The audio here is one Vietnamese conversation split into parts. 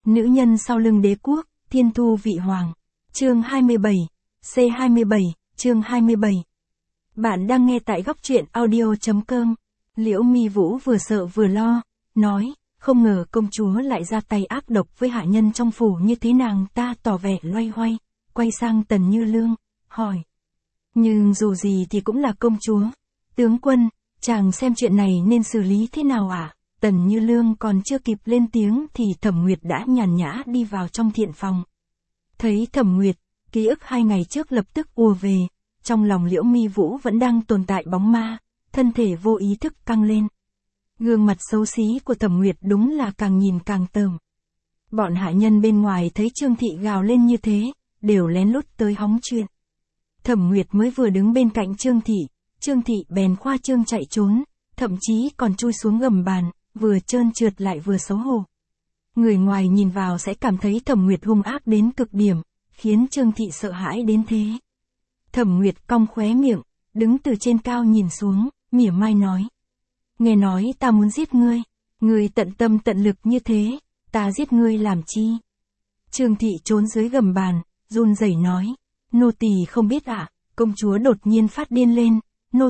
Nữ nhân sau lưng đế quốc, thiên thu vị hoàng. Chương 27, C27, chương 27. Bạn đang nghe tại góc truyện audio.com. Liễu Mi Vũ vừa sợ vừa lo, nói, không ngờ công chúa lại ra tay ác độc với hạ nhân trong phủ như thế. Nàng ta tỏ vẻ loay hoay, quay sang Tần Như Lương, hỏi. Nhưng dù gì thì cũng là công chúa. Tướng quân, chàng xem chuyện này nên xử lý thế nào ạ? Tần Như Lương còn chưa kịp lên tiếng thì Thẩm Nguyệt đã nhàn nhã đi vào trong thiện phòng. Thấy Thẩm Nguyệt, ký ức 2 ngày trước lập tức ùa về, trong lòng Liễu Mi Vũ vẫn đang tồn tại bóng ma, thân thể vô ý thức căng lên. Gương mặt xấu xí của Thẩm Nguyệt đúng là càng nhìn càng tởm. Bọn hạ nhân bên ngoài thấy Trương Thị gào lên như thế, đều lén lút tới hóng chuyện. Thẩm Nguyệt mới vừa đứng bên cạnh Trương Thị bèn khoa trương chạy trốn, thậm chí còn chui xuống gầm bàn, vừa trơn trượt lại vừa xấu hổ. Người ngoài nhìn vào sẽ cảm thấy Thẩm Nguyệt hung ác đến cực điểm, khiến Trương Thị sợ hãi đến thế. Thẩm Nguyệt cong khóe miệng, đứng từ trên cao nhìn xuống, mỉa mai nói. Nghe nói ta muốn giết ngươi tận tâm tận lực như thế, ta giết ngươi làm chi? Trương Thị trốn dưới gầm bàn, run rẩy nói, nô tỳ không biết ạ. Công chúa đột nhiên phát điên lên,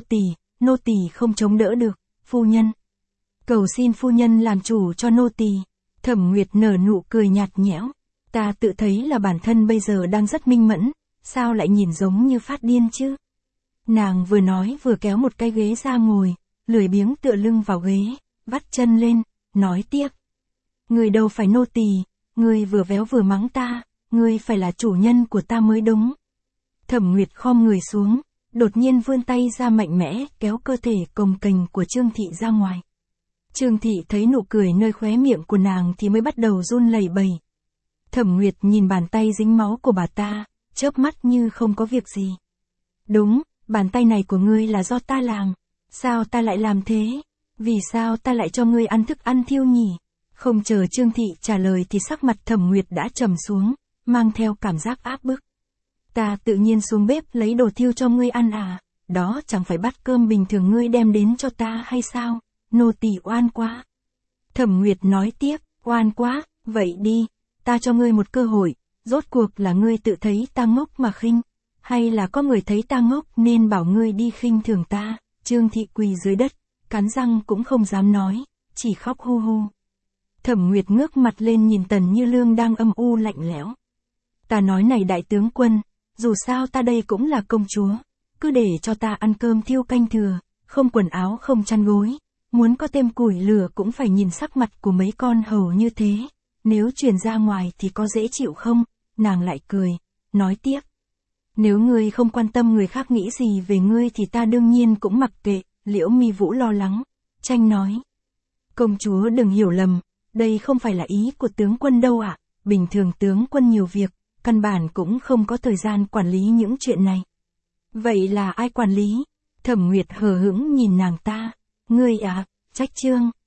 nô tỳ không chống đỡ được, phu nhân. Cầu xin phu nhân làm chủ cho nô tỳ. Thẩm Nguyệt nở nụ cười nhạt nhẽo, ta tự thấy là bản thân bây giờ đang rất minh mẫn, sao lại nhìn giống như phát điên chứ? Nàng vừa nói vừa kéo một cái ghế ra ngồi, lười biếng tựa lưng vào ghế, vắt chân lên, nói tiếp. Ngươi đâu phải nô tỳ, ngươi vừa véo vừa mắng ta, ngươi phải là chủ nhân của ta mới đúng. Thẩm Nguyệt khom người xuống, đột nhiên vươn tay ra mạnh mẽ, kéo cơ thể cồng kềnh của Trương Thị ra ngoài. Trương Thị thấy nụ cười nơi khóe miệng của nàng thì mới bắt đầu run lẩy bẩy. Thẩm Nguyệt nhìn bàn tay dính máu của bà ta, chớp mắt như không có việc gì. Đúng, bàn tay này của ngươi là do ta làm. Sao ta lại làm thế? Vì sao ta lại cho ngươi ăn thức ăn thiêu nhỉ? Không chờ Trương Thị trả lời thì sắc mặt Thẩm Nguyệt đã trầm xuống, mang theo cảm giác áp bức. Ta tự nhiên xuống bếp lấy đồ thiêu cho ngươi ăn à? Đó chẳng phải bát cơm bình thường ngươi đem đến cho ta hay sao? Nô tỳ oan quá. Thẩm Nguyệt nói tiếp, oan quá, vậy đi, ta cho ngươi một cơ hội, rốt cuộc là ngươi tự thấy ta ngốc mà khinh, hay là có người thấy ta ngốc nên bảo ngươi đi khinh thường ta? Trương Thị quỳ dưới đất, cắn răng cũng không dám nói, chỉ khóc hu hu. Thẩm Nguyệt ngước mặt lên nhìn Tần Như Lương đang âm u lạnh lẽo. Ta nói này đại tướng quân, dù sao ta đây cũng là công chúa, cứ để cho ta ăn cơm thiêu canh thừa, không quần áo không chăn gối, muốn có thêm củi lửa cũng phải nhìn sắc mặt của mấy con hầu như thế, nếu truyền ra ngoài thì có dễ chịu không? Nàng lại cười, nói tiếp. Nếu ngươi không quan tâm người khác nghĩ gì về ngươi thì ta đương nhiên cũng mặc kệ. Liễu Mi Vũ lo lắng, tranh nói. Công chúa đừng hiểu lầm, đây không phải là ý của tướng quân đâu ạ. Bình thường tướng quân nhiều việc, căn bản cũng không có thời gian quản lý những chuyện này. Vậy là ai quản lý? Thẩm Nguyệt hờ hững nhìn nàng ta. Ngươi à, trách Trương